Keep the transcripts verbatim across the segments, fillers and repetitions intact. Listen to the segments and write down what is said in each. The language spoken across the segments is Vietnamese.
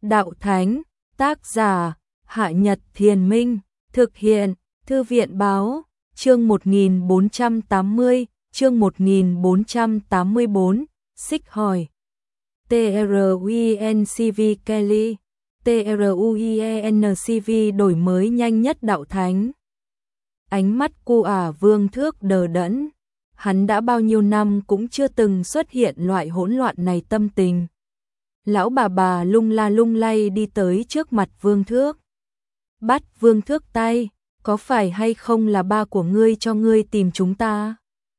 Đạo Thánh, tác giả, Hạ Nhật Thiền Minh, thực hiện, Thư viện Báo, chương một nghìn bốn trăm tám mươi, chương một nghìn bốn trăm tám mươi bốn, xích hỏi. tê rờ u en xê vê Kelly, tê rờ u en xê vê đổi mới nhanh nhất Đạo Thánh. Ánh mắt cô ả Vương Thước đờ đẫn, hắn đã bao nhiêu năm cũng chưa từng xuất hiện loại hỗn loạn này tâm tình. Lão bà bà lung la lung lay đi tới trước mặt Vương Thước. Bắt Vương Thước tay, có phải hay không là ba của ngươi cho ngươi tìm chúng ta?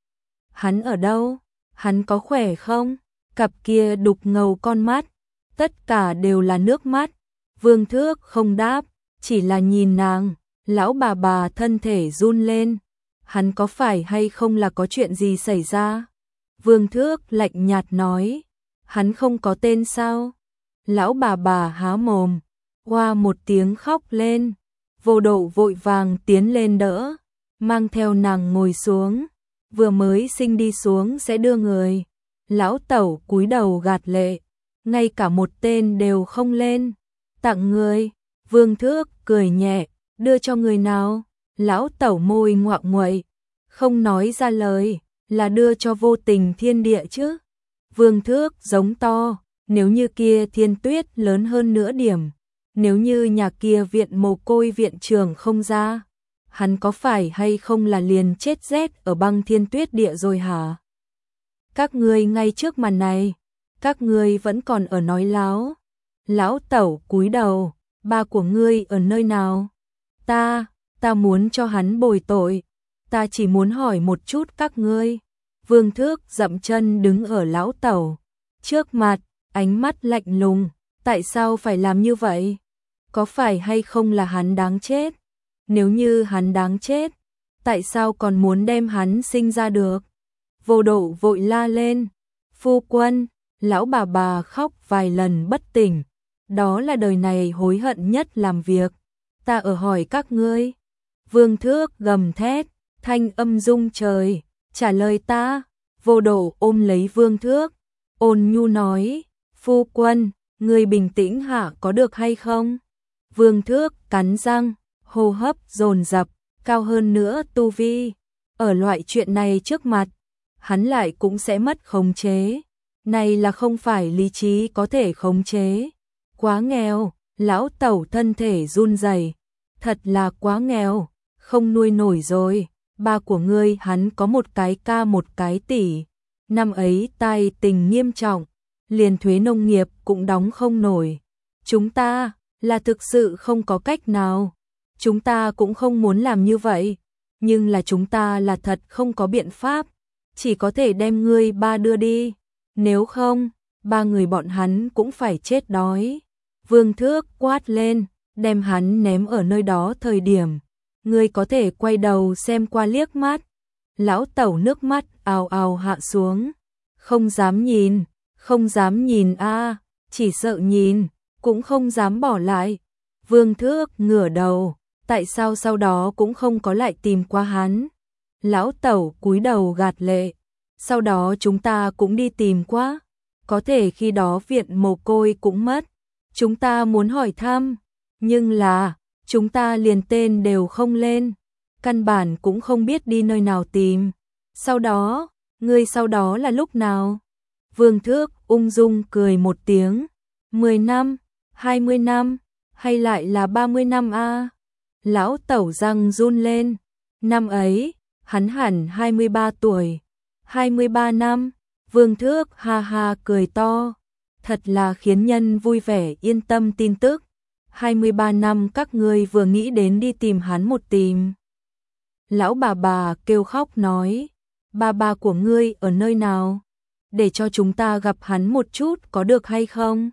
Hắn ở đâu? Hắn có khỏe không? Cặp kia đục ngầu con mắt, tất cả đều là nước mắt. Vương Thước không đáp, chỉ là nhìn nàng. Lão bà bà thân thể run lên. Hắn có phải hay không là có chuyện gì xảy ra? Vương Thước lạnh nhạt nói. Hắn không có tên sao? Lão bà bà há mồm, hoa một tiếng khóc lên. Vô Độ vội vàng tiến lên đỡ, mang theo nàng ngồi xuống. Vừa mới sinh đi xuống sẽ đưa người. Lão tẩu cúi đầu gạt lệ, ngay cả một tên đều không lên. Tặng người. Vương Thước cười nhẹ, đưa cho người nào? Lão tẩu môi ngoạc nguậy, không nói ra lời, là đưa cho Vô Tình Thiên Địa chứ. Vương Thước giống to, nếu như kia Thiên Tuyết lớn hơn nữa điểm, nếu như nhà kia viện mồ côi viện trường không ra, hắn có phải hay không là liền chết rét ở băng Thiên Tuyết Địa rồi hả? Các ngươi ngay trước màn này, các ngươi vẫn còn ở nói láo. Lão tẩu cúi đầu, ba của ngươi ở nơi nào? Ta, ta muốn cho hắn bồi tội, ta chỉ muốn hỏi một chút các ngươi. Vương Thước dậm chân đứng ở lão tẩu trước mặt, ánh mắt lạnh lùng, tại sao phải làm như vậy? Có phải hay không là hắn đáng chết? Nếu như hắn đáng chết, tại sao còn muốn đem hắn sinh ra được? Vô Độ vội la lên, phu quân. Lão bà bà khóc vài lần bất tỉnh, đó là đời này hối hận nhất làm việc. Ta ở hỏi các ngươi. Vương Thước gầm thét, thanh âm rung trời, trả lời ta. Vô Độ ôm lấy Vương Thước, ôn nhu nói, phu quân, ngươi bình tĩnh hạ có được hay không? Vương Thước cắn răng, hô hấp dồn dập, cao hơn nữa tu vi. Ở loại chuyện này trước mặt, hắn lại cũng sẽ mất khống chế. Này là không phải lý trí có thể khống chế. Quá nghèo. Lão tẩu thân thể run rẩy, thật là quá nghèo, không nuôi nổi rồi. Ba của ngươi hắn có một cái ca một cái tỷ, năm ấy tai tình nghiêm trọng, liền thuế nông nghiệp cũng đóng không nổi. Chúng ta là thực sự không có cách nào, chúng ta cũng không muốn làm như vậy, nhưng là chúng ta là thật không có biện pháp, chỉ có thể đem ngươi ba đưa đi, nếu không, ba người bọn hắn cũng phải chết đói. Vương Thước quát lên, đem hắn ném ở nơi đó thời điểm, ngươi có thể quay đầu xem qua liếc mắt. Lão tẩu nước mắt ào ào hạ xuống, không dám nhìn, không dám nhìn a, chỉ sợ nhìn, cũng không dám bỏ lại. Vương Thước ngửa đầu, tại sao sau đó cũng không có lại tìm qua hắn? Lão tẩu cúi đầu gạt lệ, sau đó chúng ta cũng đi tìm qua, có thể khi đó viện mồ côi cũng mất. Chúng ta muốn hỏi thăm, nhưng là, chúng ta liền tên đều không lên, căn bản cũng không biết đi nơi nào tìm. Sau đó, ngươi sau đó là lúc nào? Vương Thước ung dung cười một tiếng, mười năm, hai mươi năm, hay lại là ba mươi năm a? Lão tẩu răng run lên, năm ấy, hắn hẳn hai mươi ba tuổi, hai mươi ba năm. Vương Thước ha ha cười to, thật là khiến nhân vui vẻ yên tâm tin tức. hai mươi ba năm các ngươi vừa nghĩ đến đi tìm hắn một tìm. Lão bà bà kêu khóc nói, ba ba của ngươi ở nơi nào? Để cho chúng ta gặp hắn một chút có được hay không?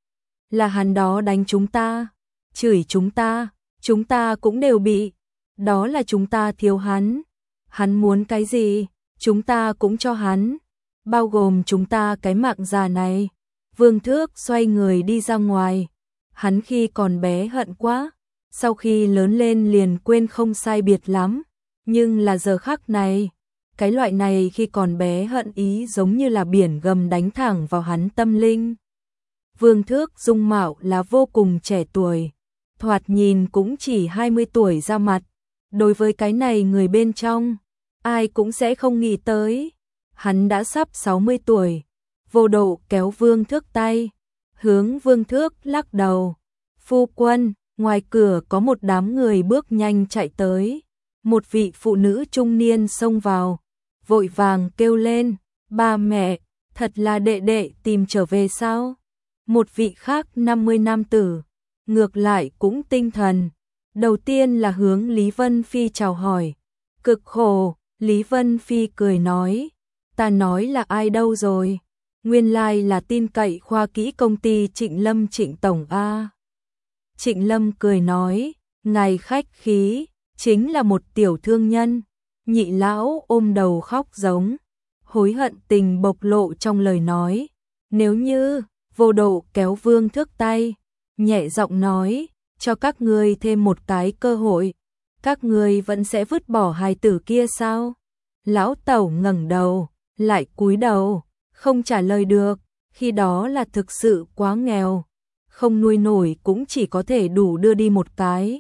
Là hắn đó đánh chúng ta, chửi chúng ta, chúng ta cũng đều bị. Đó là chúng ta thiếu hắn. Hắn muốn cái gì, chúng ta cũng cho hắn, bao gồm chúng ta cái mạng già này. Vương Thước xoay người đi ra ngoài. Hắn khi còn bé hận quá, sau khi lớn lên liền quên không sai biệt lắm, nhưng là giờ khắc này, cái loại này khi còn bé hận ý giống như là biển gầm đánh thẳng vào hắn tâm linh. Vương Thước dung mạo là vô cùng trẻ tuổi, thoạt nhìn cũng chỉ hai mươi tuổi ra mặt. Đối với cái này người bên trong, ai cũng sẽ không nghĩ tới. Hắn đã sắp sáu mươi tuổi. Vô Độ kéo Vương Thước tay, hướng Vương Thước lắc đầu. Phu quân, ngoài cửa có một đám người bước nhanh chạy tới. Một vị phụ nữ trung niên xông vào, vội vàng kêu lên, ba mẹ, thật là đệ đệ tìm trở về sao? Một vị khác năm mươi nam tử, ngược lại cũng tinh thần. Đầu tiên là hướng Lý Vân Phi chào hỏi. Cực khổ, Lý Vân Phi cười nói, ta nói là ai đâu rồi? Nguyên lai là tin cậy khoa kỹ công ty Trịnh Lâm Trịnh Tổng A. Trịnh Lâm cười nói, ngài khách khí, chính là một tiểu thương nhân. Nhị lão ôm đầu khóc giống, hối hận tình bộc lộ trong lời nói. Nếu như, Vô Độ kéo Vương Thước tay, nhẹ giọng nói, cho các ngươi thêm một cái cơ hội, các ngươi vẫn sẽ vứt bỏ hài tử kia sao? Lão Tẩu ngẩng đầu, lại cúi đầu, không trả lời được, khi đó là thực sự quá nghèo, không nuôi nổi cũng chỉ có thể đủ đưa đi một cái.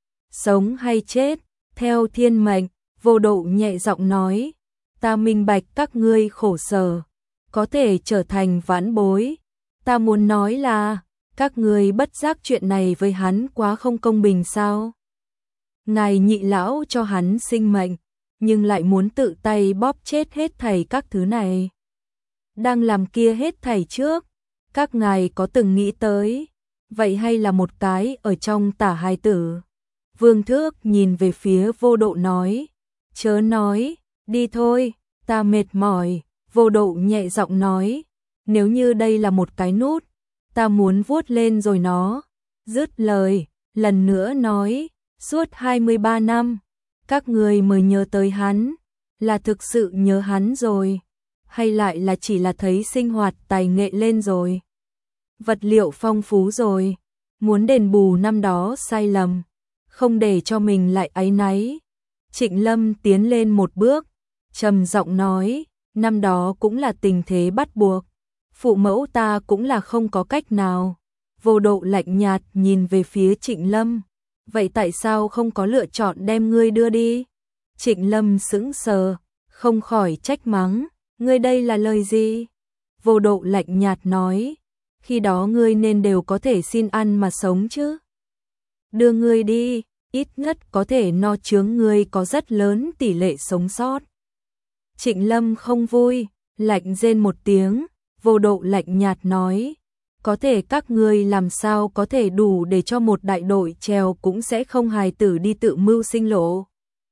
Sống hay chết, theo thiên mệnh. Vô Độ nhẹ giọng nói, ta minh bạch các ngươi khổ sở, có thể trở thành vãn bối. Ta muốn nói là, các ngươi bất giác chuyện này với hắn quá không công bình sao? Ngài nhị lão cho hắn sinh mệnh, nhưng lại muốn tự tay bóp chết hết thảy các thứ này. Đang làm kia hết thảy trước, các ngài có từng nghĩ tới, vậy hay là một cái ở trong tả hài tử? Vương Thước nhìn về phía Vô Độ nói, chớ nói, đi thôi, ta mệt mỏi. Vô Độ nhẹ giọng nói, nếu như đây là một cái nút, ta muốn vuốt lên rồi nó. Dứt lời, lần nữa nói, suốt hai mươi ba năm, các người mới nhớ tới hắn, là thực sự nhớ hắn rồi, hay lại là chỉ là thấy sinh hoạt tài nghệ lên rồi, vật liệu phong phú rồi, muốn đền bù năm đó sai lầm, không để cho mình lại áy náy. Trịnh Lâm tiến lên một bước, trầm giọng nói, năm đó cũng là tình thế bắt buộc, phụ mẫu ta cũng là không có cách nào. Vô Độ lạnh nhạt nhìn về phía Trịnh Lâm, vậy tại sao không có lựa chọn đem ngươi đưa đi? Trịnh Lâm sững sờ, không khỏi trách mắng, ngươi đây là lời gì? Vô Độ lạnh nhạt nói, khi đó ngươi nên đều có thể xin ăn mà sống chứ. Đưa ngươi đi, ít nhất có thể no chướng ngươi có rất lớn tỷ lệ sống sót. Trịnh Lâm không vui, lạnh rên một tiếng. Vô Độ lạnh nhạt nói, có thể các ngươi làm sao có thể đủ để cho một đại đội trèo cũng sẽ không hài tử đi tự mưu sinh lộ.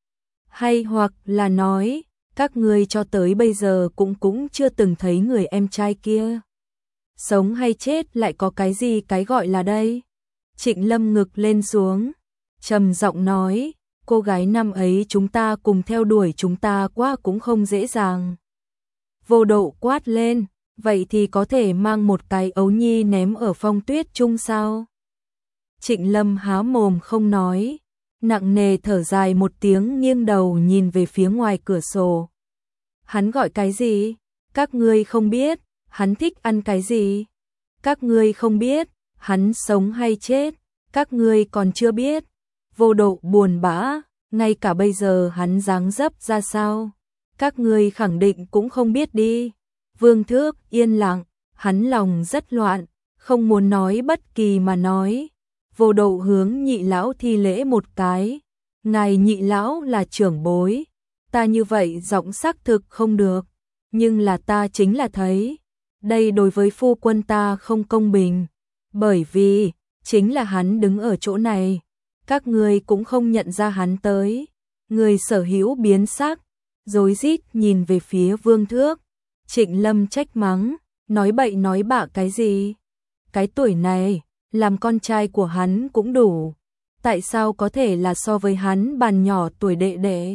Hay hoặc là nói, các ngươi cho tới bây giờ cũng cũng chưa từng thấy người em trai kia. Sống hay chết lại có cái gì cái gọi là đây? Trịnh Lâm ngực lên xuống, trầm giọng nói, cô gái năm ấy chúng ta cùng theo đuổi chúng ta quá cũng không dễ dàng. Vô Độ quát lên, vậy thì có thể mang một cái ấu nhi ném ở phong tuyết chung sao? Trịnh Lâm há mồm không nói, nặng nề thở dài một tiếng, nghiêng đầu nhìn về phía ngoài cửa sổ. Hắn gọi cái gì? Các ngươi không biết, hắn thích ăn cái gì? Các ngươi không biết, hắn sống hay chết? Các ngươi còn chưa biết. Vô Độ buồn bã, ngay cả bây giờ hắn dáng dấp ra sao? Các ngươi khẳng định cũng không biết đi. Vương Thước yên lặng, hắn lòng rất loạn, không muốn nói bất kỳ mà nói. Vô Độ hướng nhị lão thi lễ một cái, ngài nhị lão là trưởng bối, ta như vậy giọng xác thực không được, nhưng là ta chính là thấy, đây đối với phu quân ta không công bình, bởi vì, chính là hắn đứng ở chỗ này, các ngươi cũng không nhận ra hắn tới. Người sở hữu biến sắc, rối rít nhìn về phía Vương Thước. Trịnh Lâm trách mắng, nói bậy nói bạ cái gì? Cái tuổi này, làm con trai của hắn cũng đủ, tại sao có thể là so với hắn bàn nhỏ tuổi đệ đệ?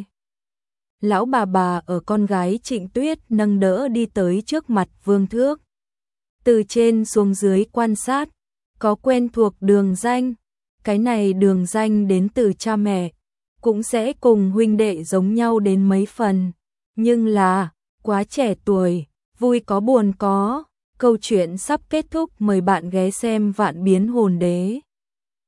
Lão bà bà ở con gái Trịnh Tuyết nâng đỡ đi tới trước mặt Vương Thước. Từ trên xuống dưới quan sát, có quen thuộc đường danh, cái này đường danh đến từ cha mẹ, cũng sẽ cùng huynh đệ giống nhau đến mấy phần, nhưng là quá trẻ tuổi, vui có buồn có, câu chuyện sắp kết thúc, mời bạn ghé xem Vạn Biến Hồn Đế.